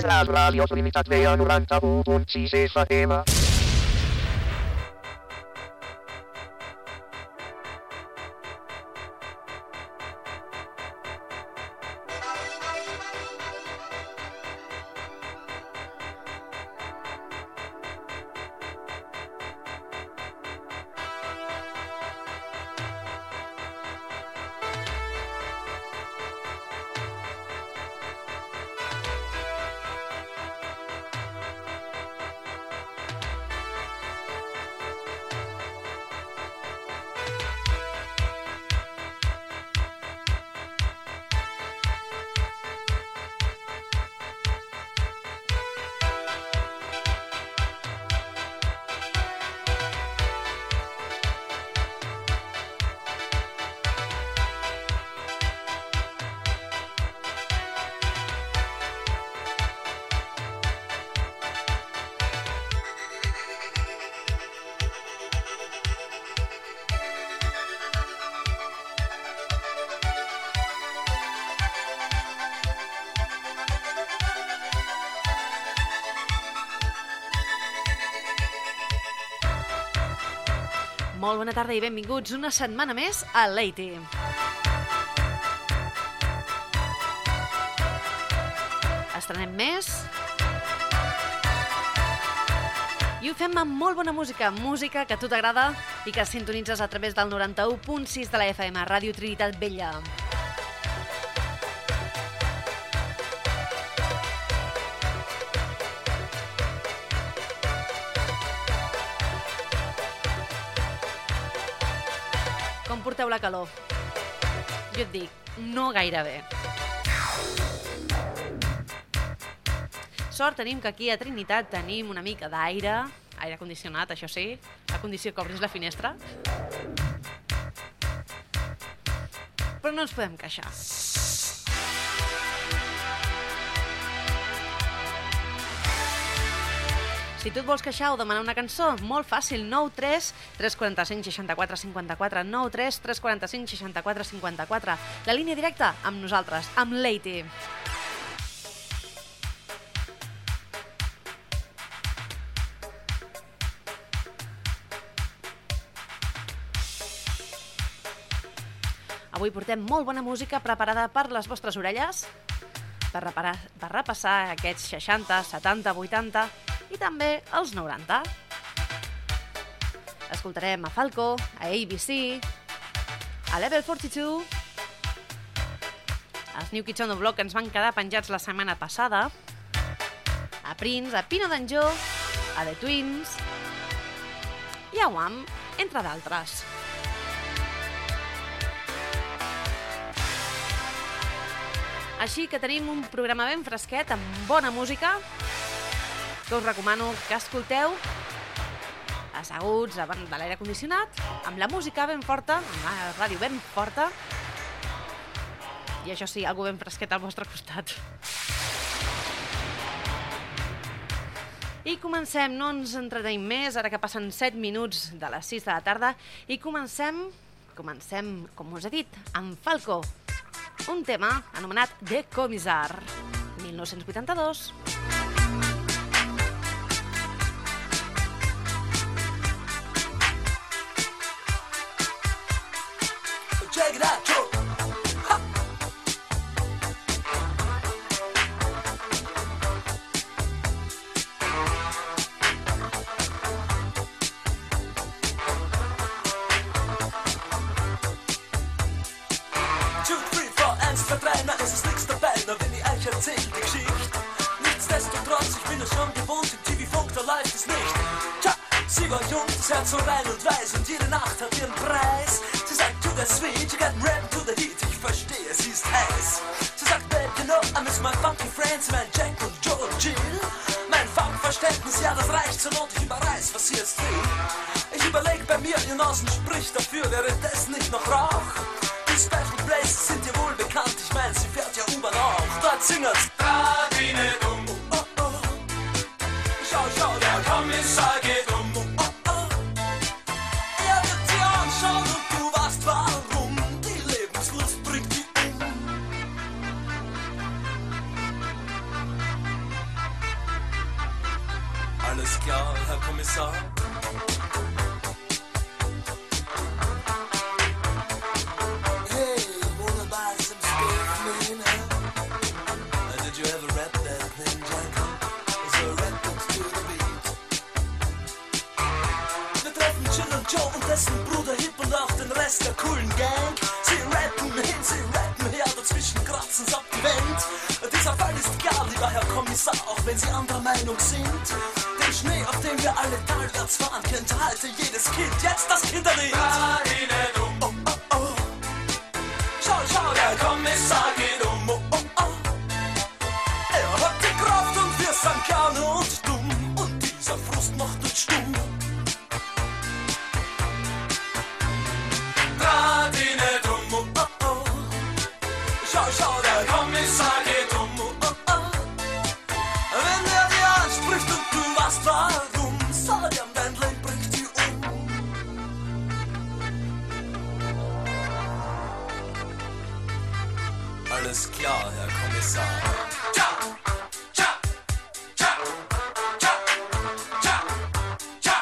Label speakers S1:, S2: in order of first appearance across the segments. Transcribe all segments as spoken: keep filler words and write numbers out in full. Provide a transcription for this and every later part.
S1: La Radio Trinitat Vella noranta-u punt sis F M.
S2: Molt bona tarda i benvinguts una setmana més a Leiti. Estrenem més i ho fem amb molt bona música, música que a tu t'agrada i que sintonitzes a través del noranta-u punt sis de la F M, Ràdio Trinitat Vella. Com porteu la calor? Jo et dic, no gaire bé. Sort tenim que aquí a Trinitat tenim una mica d'aire, aire condicionat, això sí, la condició que obris la finestra. Però no ens podem queixar. Si tu et vols queixar o demanar una cançó, molt fàcil, nou tres tres quatre cinc seixanta-quatre cinquanta-quatre, nou tres tres quatre cinc seixanta-quatre cinquanta-quatre. La línia directa amb nosaltres, amb Leiti. Avui portem molt bona música preparada per les vostres orelles, per, reparar, per repassar aquests seixanta, setanta, vuitanta i també els noranta. Escoltarem a Falco, a A B C, a Level quaranta-dos, els New Kids on the Block que ens van quedar penjats la setmana passada, a Prince, a Pino Danjo, a The Twins i a Wham, entre d'altres. Així que tenim un programa ben fresquet amb bona música que us recomano que escolteu asseguts davant de l'aire condicionat, amb la música ben forta, amb la ràdio ben forta i això sí, algú ben fresquet al vostre costat. I comencem, no ens entretenim més, ara que passen set minuts de les sis de la tarda, i comencem, comencem, com us he dit, amb Falco, un tema anomenat The Commissar, mil nou-cents vuitanta-dos.
S3: Check it out, Joe. Ha. Two, three, four, eins, zwei, drei, na, es ist nix dabei, na, wenn ich euch erzähl die Geschichte. Nichtsdestotrotz, ich bin es schon gewohnt, im T V-Funk, da läuft es nicht. Tja, sie war jung, das Herz so rein und weiß und jede Nacht hat ihren Preis. Sie sagt, to the sweet, you got ran to the heat, ich verstehe, sie ist heiß. Sie sagt, babe, you know, I miss my funky friends, mein Jack und Joe und Jill. Mein Funkverständnis, ja, das reicht zur Not, ich überreiß, was sie jetzt will. Ich überleg bei mir, ihr Nasen spricht dafür, wäre das nicht noch Rauch? Die Special Places sind dir wohl bekannt, ich mein, sie fährt ja U-Bahn auch. Dort singen's, trag ihn nicht um, oh, oh. Schau, schau, der Kommissar geht um. Alles klar, Herr Kommissar. Hey, wanna buy some stuff, man? Huh? Did you ever rap that thing, Jack? So rap it to the beat. Wir treffen Jill und Joe und dessen Bruder Hip und auch den Rest der coolen Gang. Sie rappen hin, sie rappen her, dazwischen kratzen's ab die Wand. Dieser Fall ist klar, lieber Herr Kommissar, auch wenn Sie anderer Meinung sind. Den Schnee, auf dem wir alle talwärts fahren, kennt heute jedes Kind. Jetzt das Kinderlied. Oh, oh, oh. Schau, schau, der Kommissar geht um. Oh, oh, oh. Er hat die Kraft und wir sind gerne und dumm. Und dieser Frust macht uns stumm. Draht ihn nicht um. Oh, oh, oh. Schau, schau, der Kommissar geht um. Warum? Sag ihm, dein Leben bringt die um. Alles klar, Herr Kommissar. Tja, tja, tja, tja, tja, tja.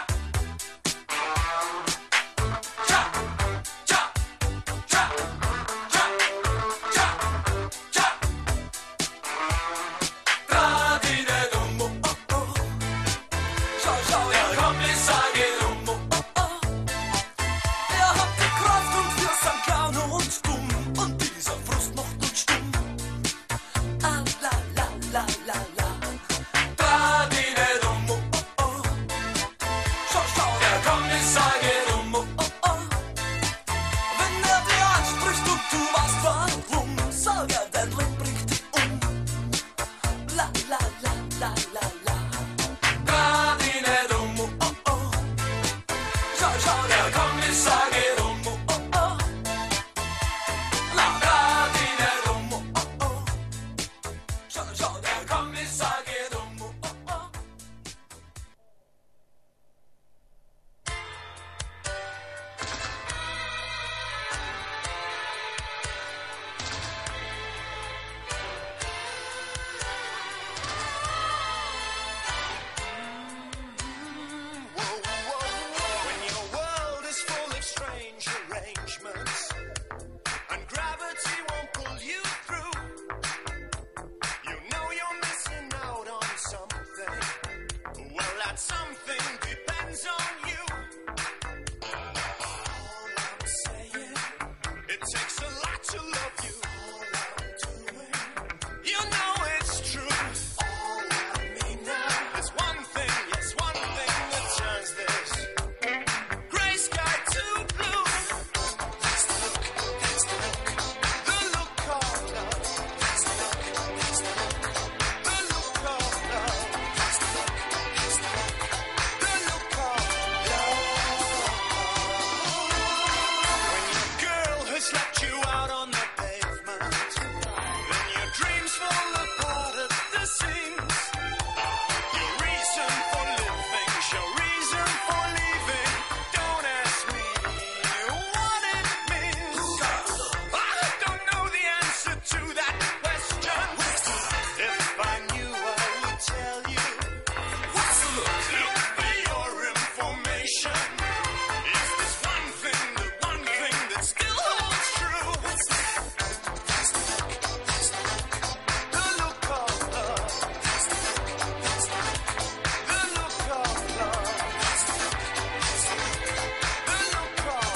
S3: Tja, tja, tja, tja, tja, tja. Draht ihn nicht um. Oh, oh, oh. Schau, schau, der Kommissar geht um. Oh, oh, oh. Er hat die Kraft und wir sind gerne und dumm. Und dieser Frust macht uns stumm. Ah, la, la, la, la, la. Draht ihn nicht um. Oh, oh, oh. Schau, schau, der Kommissar geht um. Oh, oh, oh. Wenn er dir anspricht und du weißt warum, sag er, dein Leben bringt dich um. La, la, la, la, la, la. Draht ihn nicht um. Oh, oh, oh. Schau, schau, der Kommissar geht um. Oh, oh, oh. La, draht ihn nicht um. Oh, oh, oh. Schau, schau, der Kommissar geht um. Oh, oh, oh.
S4: When your world is full of strange arrangements and gravity won't pull you through, you know you're missing out on something. Well, that something depends on you. All I'm saying, it takes a lot to love you. All I'm doing, you know it's true. All I mean now, there's one thing, yes, one thing that turns this gray sky to blue. That's the look, that's the look, the look of love. That's the look, that's the look, the look of love. That's the look, that's the look, the look of love. When your girl has left you out on the pavement, then your dreams fall apart at the seams. Your reason for living, your reason for leaving. Don't ask me what it means. I don't know the answer to that question. If I knew, I would tell you. What's the look? Look for your information. Is this one thing, the one thing that still holds true? What's that? That's the look, that's the look, the look of love. That's the look, that's the look, the look of love. That's the look, that's the look, the look of love.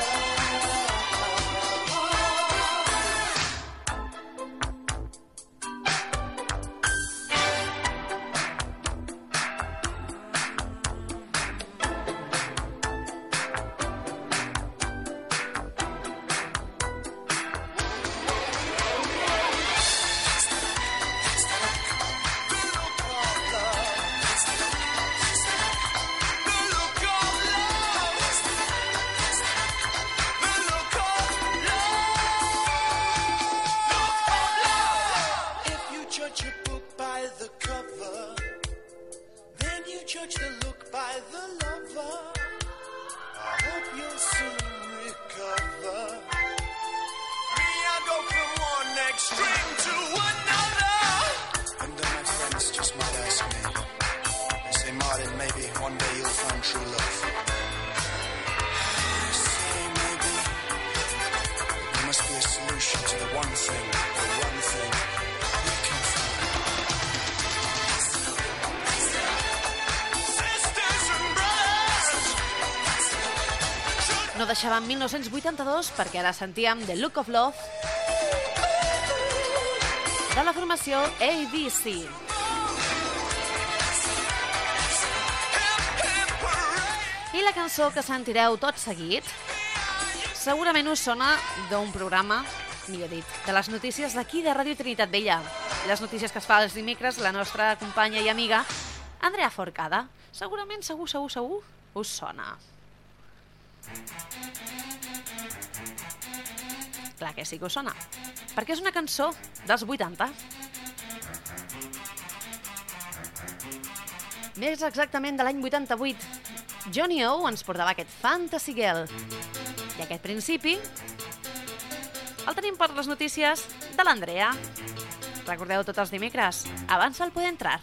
S4: If you judge a book by the cover, then you judge the look by the lover. I hope you'll soon recover. Me, I go from one extreme to another. And then my friends just might ask me, they say, Marty,
S2: deixàvem mil nou-cents vuitanta-dos perquè ara sentíem The Look of Love de la formació A D C. I la cançó que sentireu tot seguit segurament us sona d'un programa, millor dit, de les notícies d'aquí de Ràdio Trinitat Vella. Les notícies que es fa els dimecres la nostra companya i amiga Andrea Forcada. Segurament, segur, segur, segur, us sona. Clar que sí que us sona, perquè és una cançó dels vuitanta. Més exactament de l'any vuitanta-vuit. Johnny O ens portava aquest Fantasy Girl. I aquest principi el tenim per les notícies de l'Andrea. Recordeu tots els dimecres, abans el poder entrar.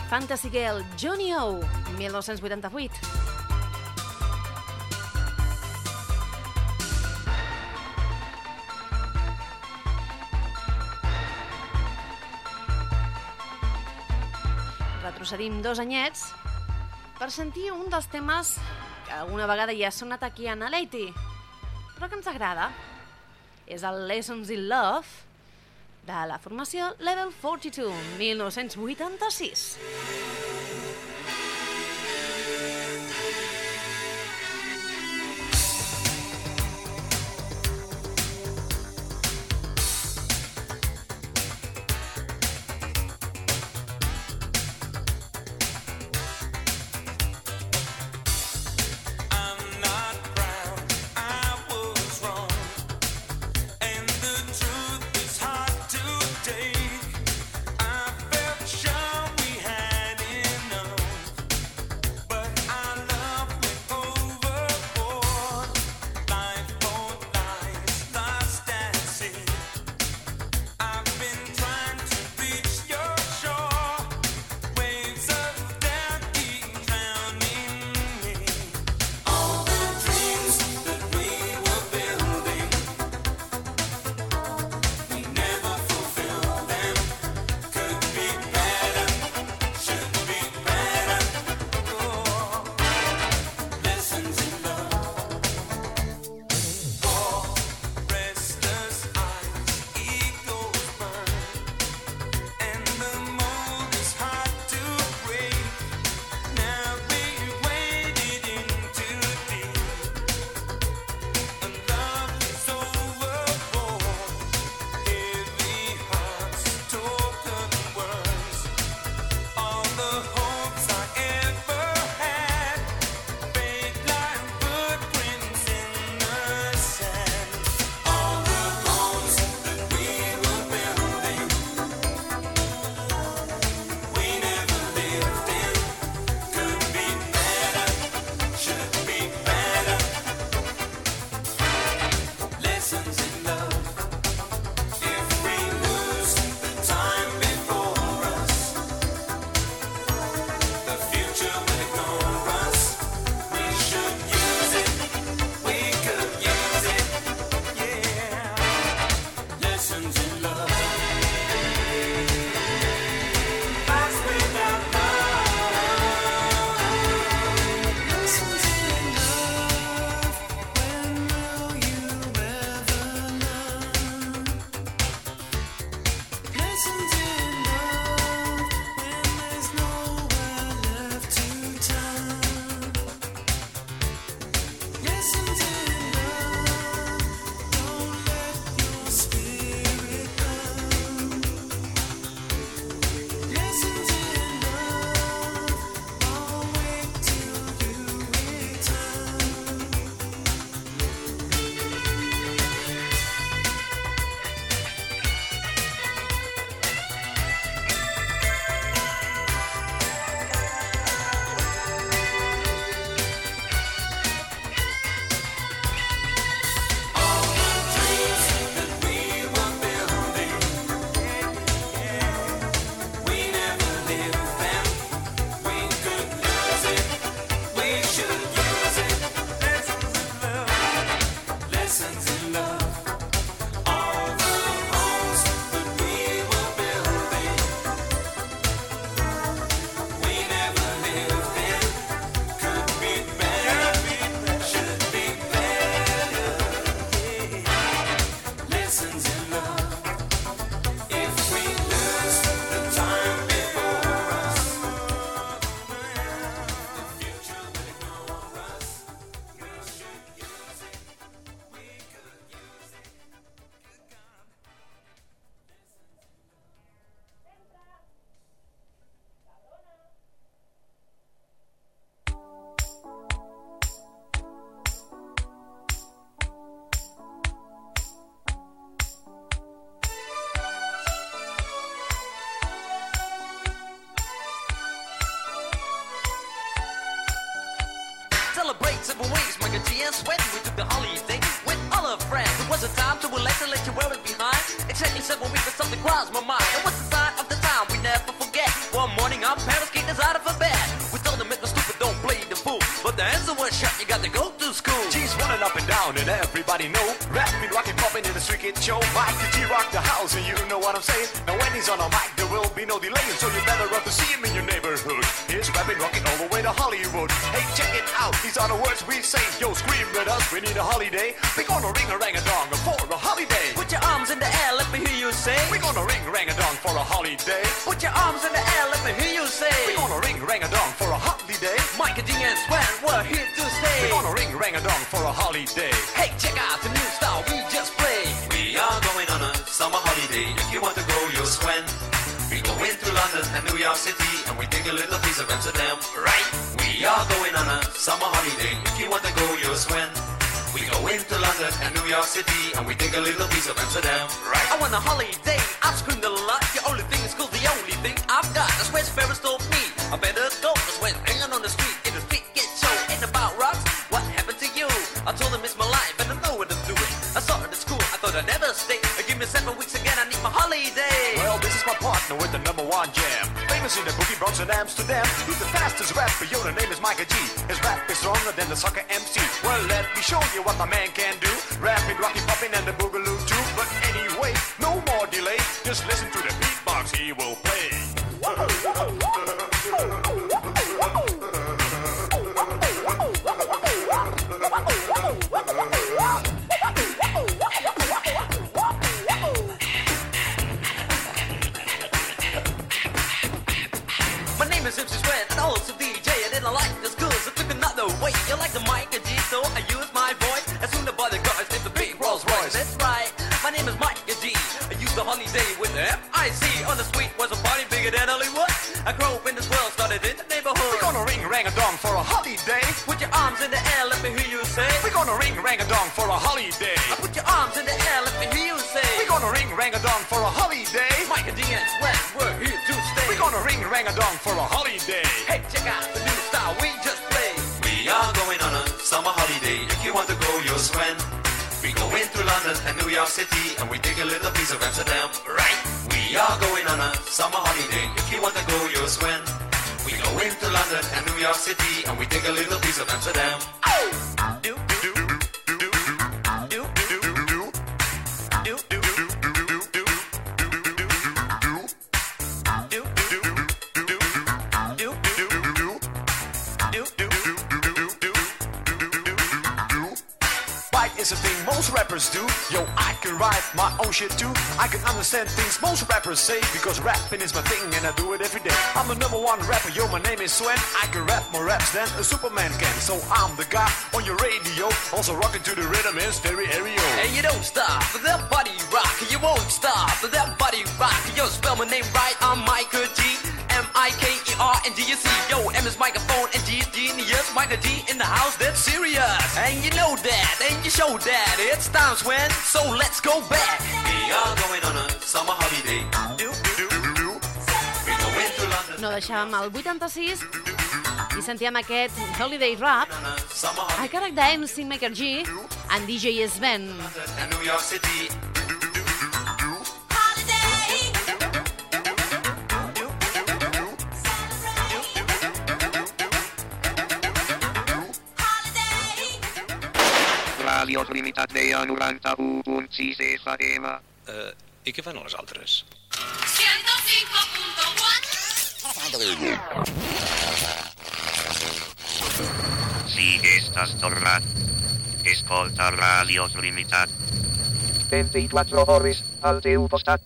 S2: Fantasy Girl, Johnny O, dinou vuitanta-vuit. Retrocedim dos anyets per sentir un dels temes que alguna vegada ja ha sonat aquí a Naleiti, però que ens agrada. És el Lessons in Love de la formació Level quaranta-dos, dinou vuitanta-sis.
S4: Sure we had enough.
S3: celebrate several ways. Michael G and Sweat, we took the holiday with all our friends. It was a time to relax and let you wear it behind. Exactly seven weeks, something crossed my mind. It was the sign of the time we never forget. One morning our parents came
S5: down and everybody know. Rapping, rocking, popping in the street kid show. Mike the G rock the house and you know what I'm saying. Now when he's on a mic there will be no delay, so you better run to see him in your neighborhood. He's rapping, rocking all the way to Hollywood. Hey, check it out, these are the words we say. Yo, scream with us, we need a holiday. We're gonna ring a rang a dong for a holiday.
S3: Put your arms in the air, let me hear you say.
S5: We're gonna ring rang a dong for a holiday.
S3: Put your arms in the air, let me hear you say.
S5: We're gonna ring rang a dong for a holiday.
S3: Mike and G and Sven, we're here to stay.
S5: We're gonna ring rang a dong for a holiday.
S3: Hey, check out the new style we just played. We are going on a summer holiday. If you want to go, you'll Sven. We go into London and New York City, and we take a little piece of Amsterdam, right? We are going on a summer holiday. If you want to go, you'll Sven. We go into London and New York City, and we take a little piece of Amsterdam, right? I want a holiday, I've screamed a lot. The only thing is cool, the only thing I've got. That's where Ferris told me I better go. That's when hanging on the street, in the street get show. Ain't about rocks, what happened to you? I told him it's my life, and I know what I'm doing. I saw it at school, I thought I'd never stay. Give me seven weeks again, I need my holiday.
S5: Well, this is my partner with the number one jam. Famous in the boogie Bronx and Amsterdam. He's the fastest rapper, yo, the name is Micah G. His rap is stronger than the soccer M C. Well, let me show you what my man can do. Rapping, rocking, popping, and the boogaloo too. But anyway, no more delay. Just listen to the beatbox he will play.
S3: My name is M C Sven, and also D J. I didn't like the schools, I took another way. You like the Mike G, so I used my voice. As soon as the body guys named the big Rolls Royce. That's right, my name is Mike G. I used the holiday with the F I C. On the street was a party bigger than Hollywood. I grew up in this world, started in the neighborhood.
S5: We're gonna ring rang a dong for a holiday.
S3: Put your arms in the air, let me hear you say.
S5: We're gonna ring rang a dong for a holiday.
S3: I put your arms in the air, let me hear you say.
S5: We're gonna ring rang a dong for a holiday.
S3: Mike and D and Sven, we're here to stay.
S5: We're gonna ring rang a dong for a holiday.
S3: Hey, check out the new style we just played. We are going on a summer holiday. If you want to go, you'll Sven. We go into London and New York City, and we take a little piece of Amsterdam, right? We are going on a summer holiday. If you want to go, you'll Sven. We go into London and New York City, and we take a little piece of Amsterdam. Oh! Do, do, do, do, do, do, do, do, do, do,
S5: is a thing most rappers do. Yo, I can write my own shit too. I can understand things most rappers say, because rapping is my thing and I do it every day. I'm the number one rapper, yo, my name is Sven. I can rap more raps than a Superman can. So I'm the guy on your radio, also rocking to the rhythm in stereo.
S3: And you don't stop, that body rock. You won't stop, that body rock. Yo, spell my name right, I'm Micah G. M I K E R N D U C. Yo, M is microphone and G is genius. Micah G in the house, that's serious. And you know that, and you show that. It's time, Sven, so let's go back. We are going on a summer holiday. Do, do, do, do. We go into London.
S2: No deixàvem el vuitanta-sis i sentíem aquest Holiday Rap a càrrec de M C Micah G and D J Sven.
S3: And New York City.
S1: Ràdios Limitat deia noranta-u punt sis F M.
S6: Uh, I què fan les altres?
S7: ciento cinco punto cuatro.
S1: Si estàs tornat, escolta Ràdios Limitat. vint-i-quatre hores al teu costat.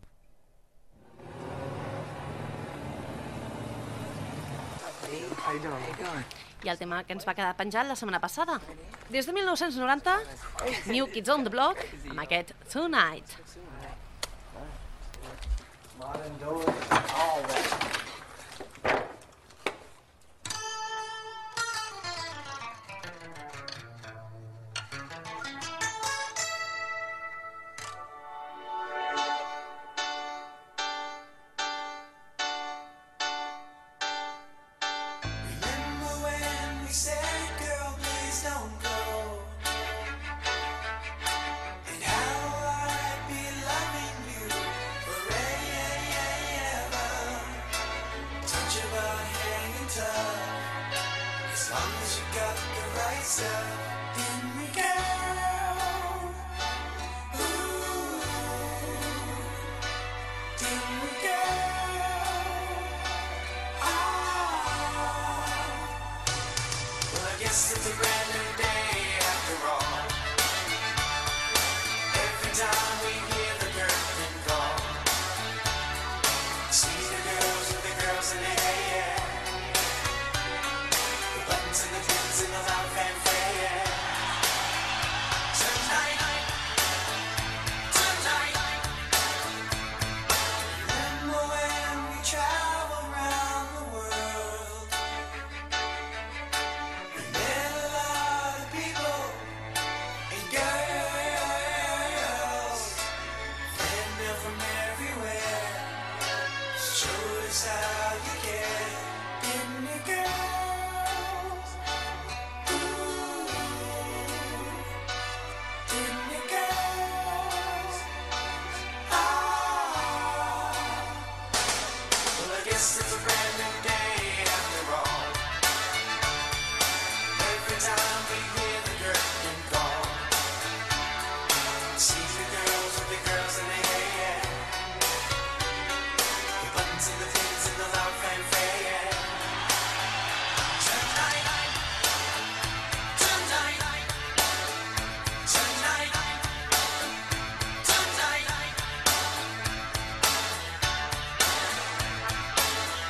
S2: I el tema que ens va quedar penjat la setmana passada. Des de mil nou-cents noranta, New Kids on the Block, amb aquest Tonight.
S8: How I'd be loving you forever.
S3: girls in the hey, yeah. The buttons and the pins and the loud fanfare, yeah. Tonight, tonight. Remember when we traveled around the world? We met a lot of people and girls. Friends from everywhere showed us how you care. Didn't you, girls? Ooh, didn't you, girls? Ah, well, I guess it's a brand new day after all. Every time we hear the curtain call, see the girls with the girls in the hair, yeah. The buttons and the pins and the loud fanfare, yeah. Tonight, tonight, tonight, tonight.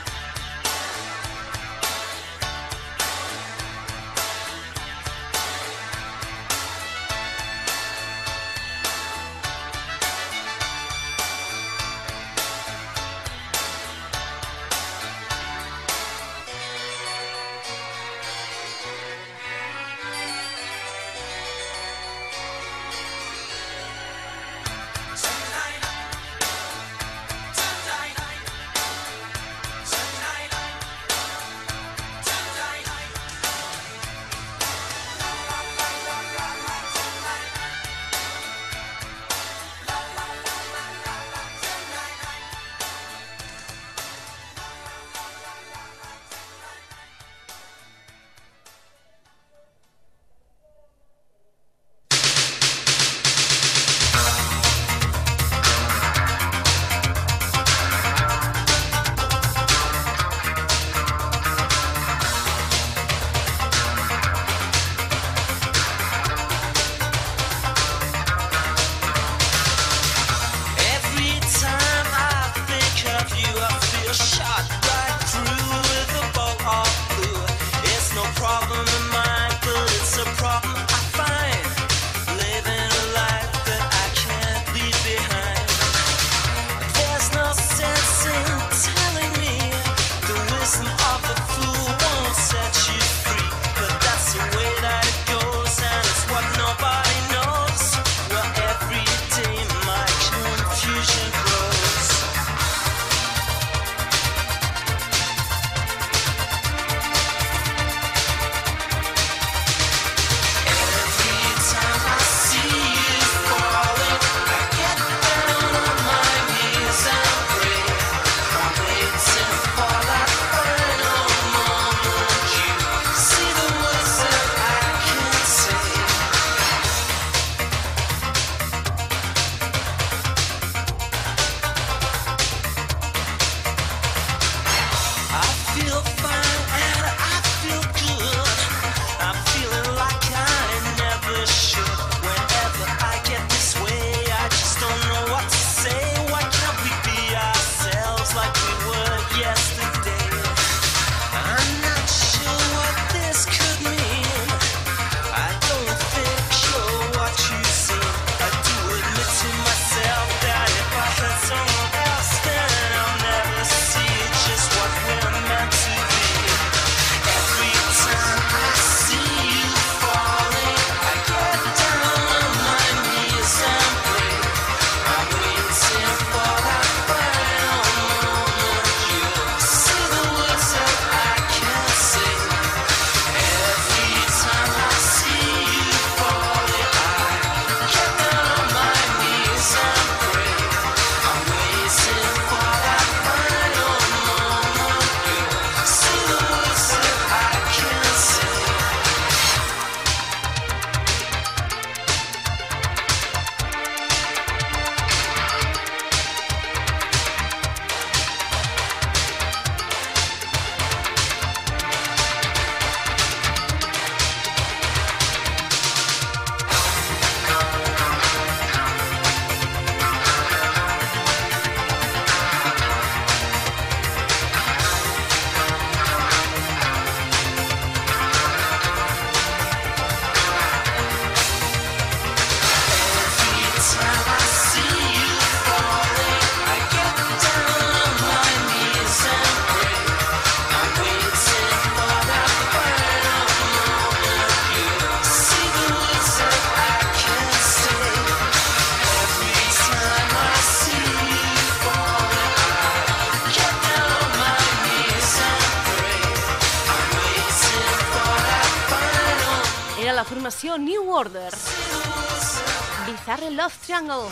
S2: formació New Order. Bizarre Love Triangle.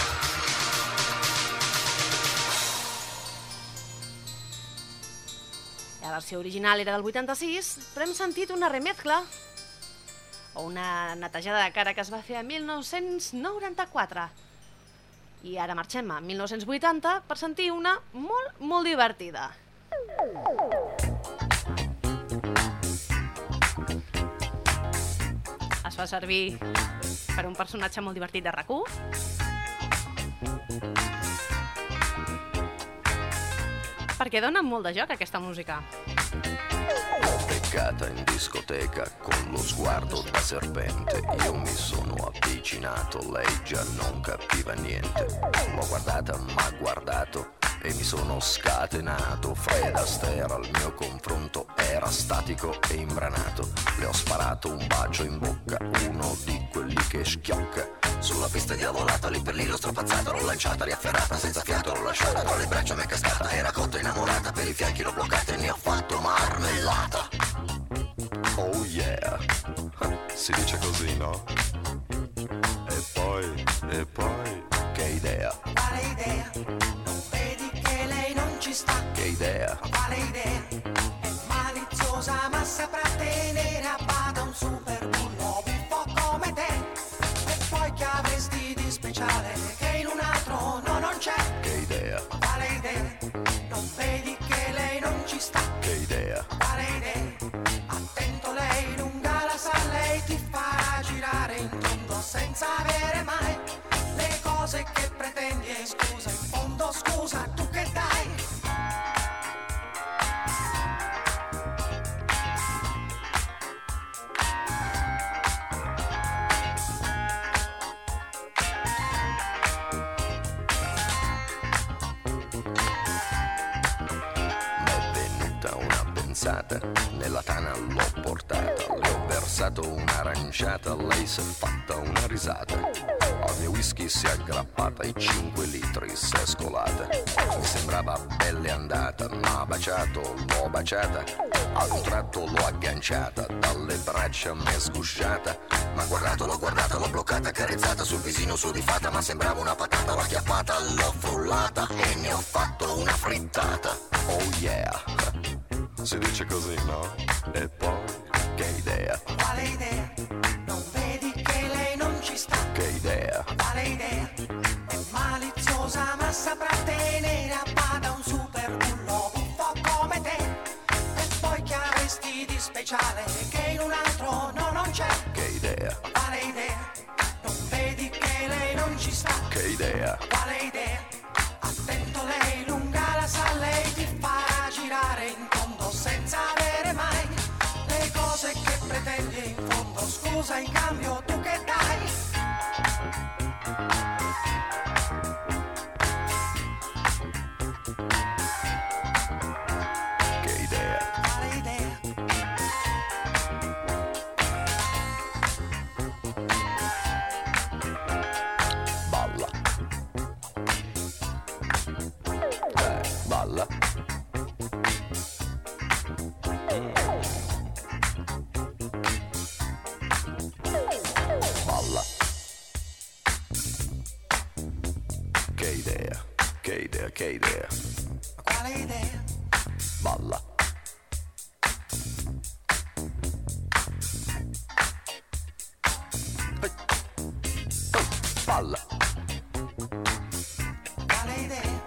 S2: La versió original era del vuitanta-sis, però hem sentit una remezcla o una netejada de cara que es va fer a mil nou-cents noranta-quatre. I ara marxem a mil nou-cents vuitanta per sentir una molt, molt divertida. Es fa servir per un personatge molt divertit de R A C u. Perché dona molt de joc aquesta música.
S8: Beccata in discoteca con lo sguardo da serpente, io mi sono avvicinato, lei già non capiva niente. L'ho guardata, m'ha guardato e mi sono scatenato. Fred Astaire al mio confronto era statico e imbranato. Le ho sparato un bacio in bocca, uno di quelli che schiocca. Sulla pista diavolata, lì per lì l'ho strapazzato, l'ho lanciata, riafferrata, senza fiato l'ho lasciata, tra le braccia m'è cascata, era cotta innamorata, per i fianchi l'ho bloccata e ne ho fatto marmellata.
S9: Oh yeah, si dice così, no? E poi, e poi,
S8: che idea?
S3: Quale idea? Non vedi che lei non ci sta?
S8: Che idea?
S3: Quale idea? È maliziosa ma saprà tenere a bada un super bullo buffo come te. E poi che avresti di speciale che in un altro no non c'è?
S8: Che idea?
S3: Quale idea? Non vedi che lei non ci sta?
S8: Che idea?
S3: Quale idea? Attento, lei lunga la sa, lei ti farà girare in tondo senza avere mai le cose che pretendi. E scusa, in fondo scusa, tu che dai?
S8: Nella tana l'ho portata, le ho versato un'aranciata, lei si è fatta una risata. Al mio whisky si è aggrappata, i cinque litri si è scolata. Mi sembrava belle andata, m'ha baciato, l'ho baciata. Ad un tratto l'ho agganciata, dalle braccia m'è sgusciata. M'ha guardato, l'ho guardata, l'ho bloccata, accarezzata sul visino su di fatta. Ma sembrava una patata, l'ho acchiappata, l'ho frullata e ne ho fatto una frittata. Oh yeah,
S9: si dice così, no? E poi,
S8: che idea?
S3: Quale idea? Non vedi che lei non ci sta?
S8: Che idea?
S3: Quale idea? È maliziosa ma saprà tenere a bada un super bullo buffo come te. E poi che avresti di speciale che in un altro no non c'è?
S8: Che idea?
S3: Quale idea? Non vedi che lei non ci sta?
S8: Che idea?
S3: Quale idea? Attento, lei lunga la sa, lei ti farà girare in tondo senza avere mai le cose che pretendi. In fondo scusa, in cambio tu che dai?
S8: Che idea?
S3: Quale idea?
S8: Balla. Eh, balla. Balla. Che idea, che idea, che idea.
S3: Quale idea?
S8: Balla. Hey. Hey. Balla.
S3: Quale idea?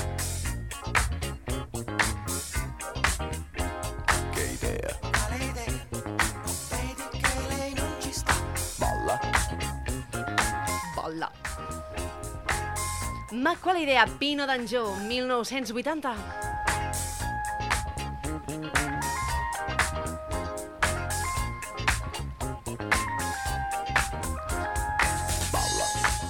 S8: Che idea.
S3: Quale idea? Non vedi che lei non ci sta?
S8: Balla.
S2: Bolla. Ma quale idea? Pino Danjó, mil nou-cents vuitanta.
S8: Balla.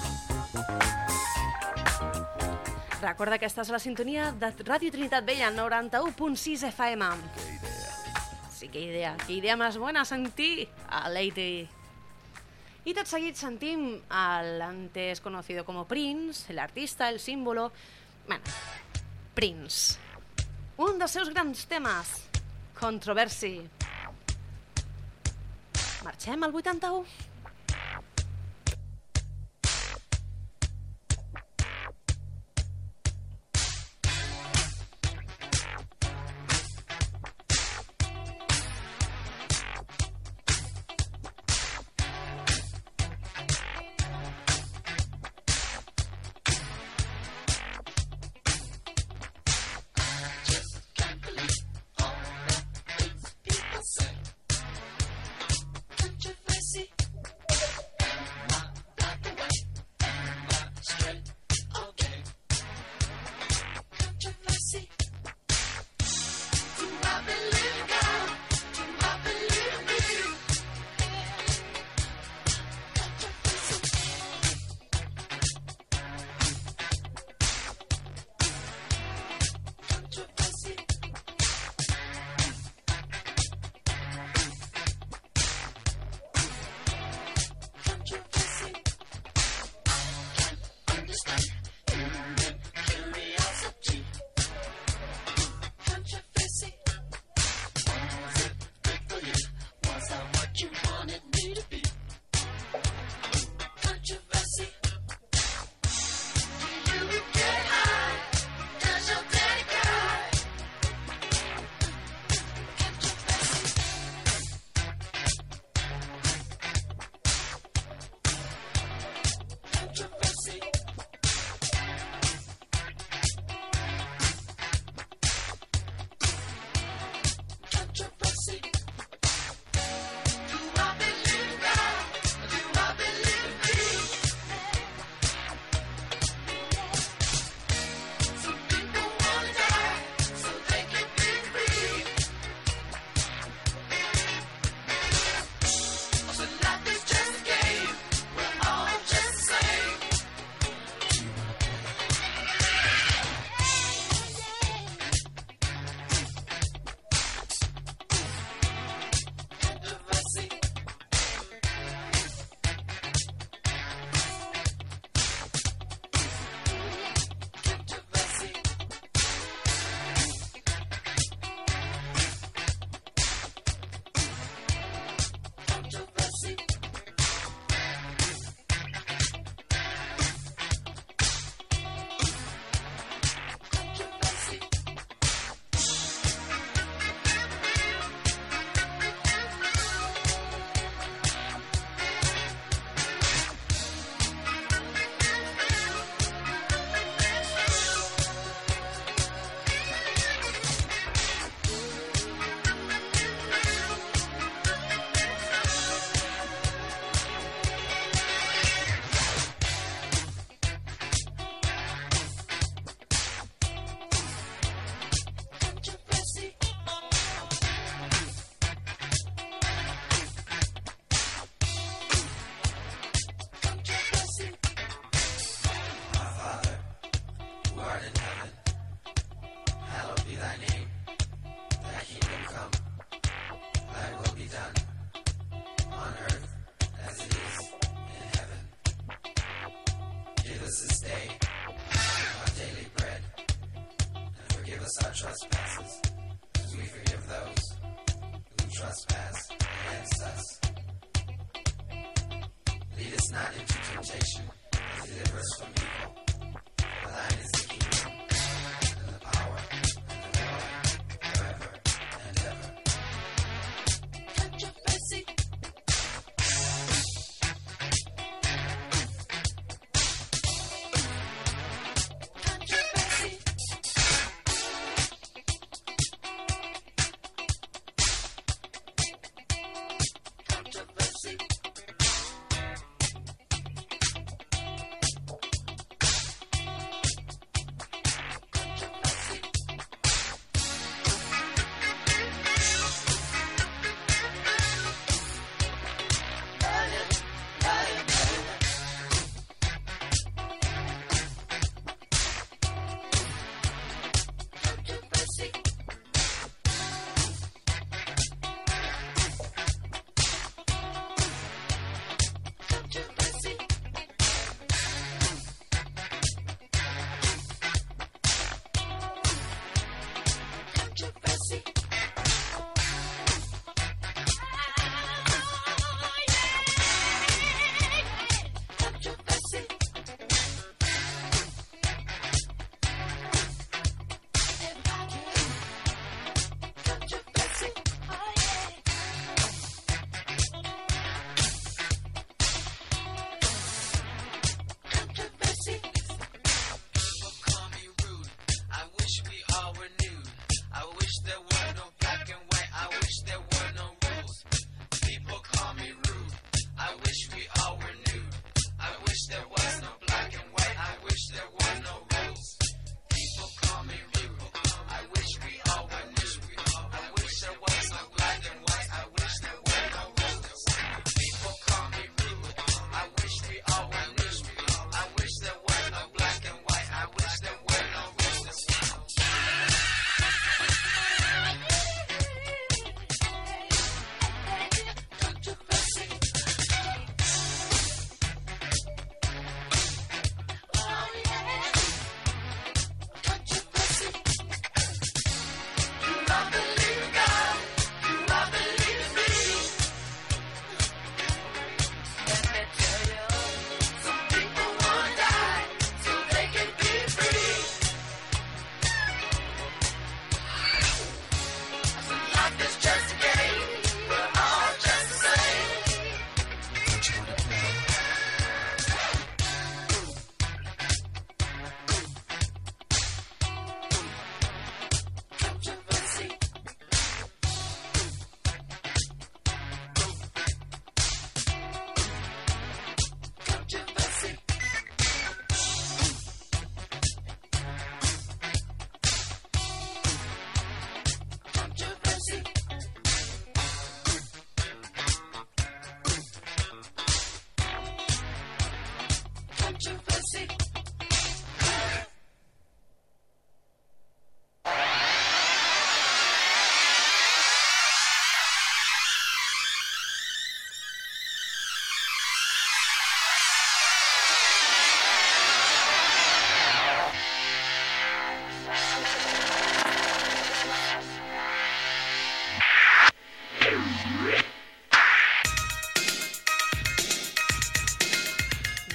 S2: Recorda que estàs a la sintonia de Ràdio Trinitat Vella, noranta-u punt sis F M.
S8: Che idea.
S2: Sí, qué idea. Qué idea más buena sentir a Lady. Y tot seguit sentim al antes conocido como Prince, el artista, el símbolo... Bueno, Prince. Un dels seus grans temes, Controversy. Marxem al vuitanta-u.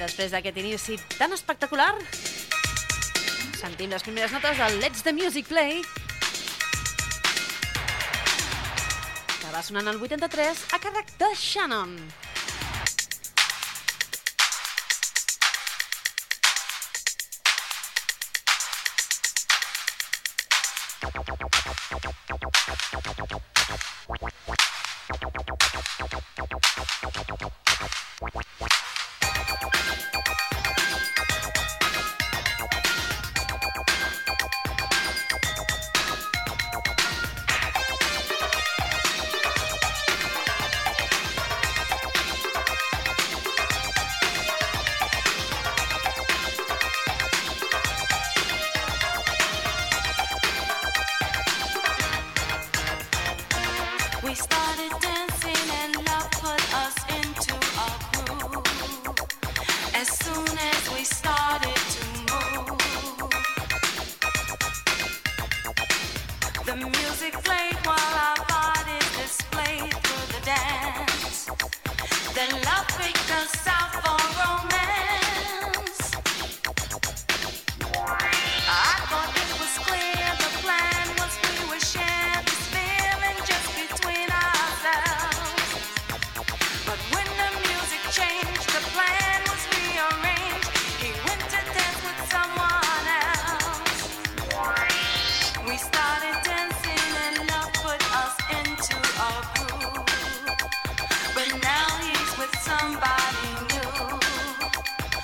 S2: Després d'aquest inici tan espectacular, sentim les primeres notes del Let's the Music Play, que va sonant el vuitanta-tres a càrrec de Shannon.
S10: We started dancing and love put us into a groove. As soon as we started to move, the music played while our bodies displayed through the dance. Then love picked us out for romance. I thought it was clear the plan was we would share this feeling just between ourselves. But when the music changed, the plan was rearranged. He went to dance with someone else. We started dancing and love put us into a groove. But now he's with somebody new.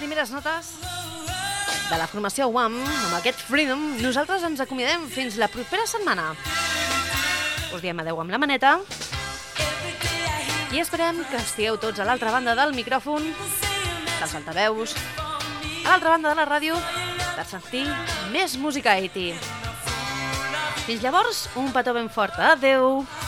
S2: primeres notes de la formació Wham, amb aquest Freedom, nosaltres ens acomiadem fins la propera setmana. Us diem adeu amb la maneta i esperem que estigueu tots a l'altra banda del micròfon, dels altaveus, a l'altra banda de la ràdio, per sentir més música vuitanta. Fins llavors, un petó ben fort. Adeu!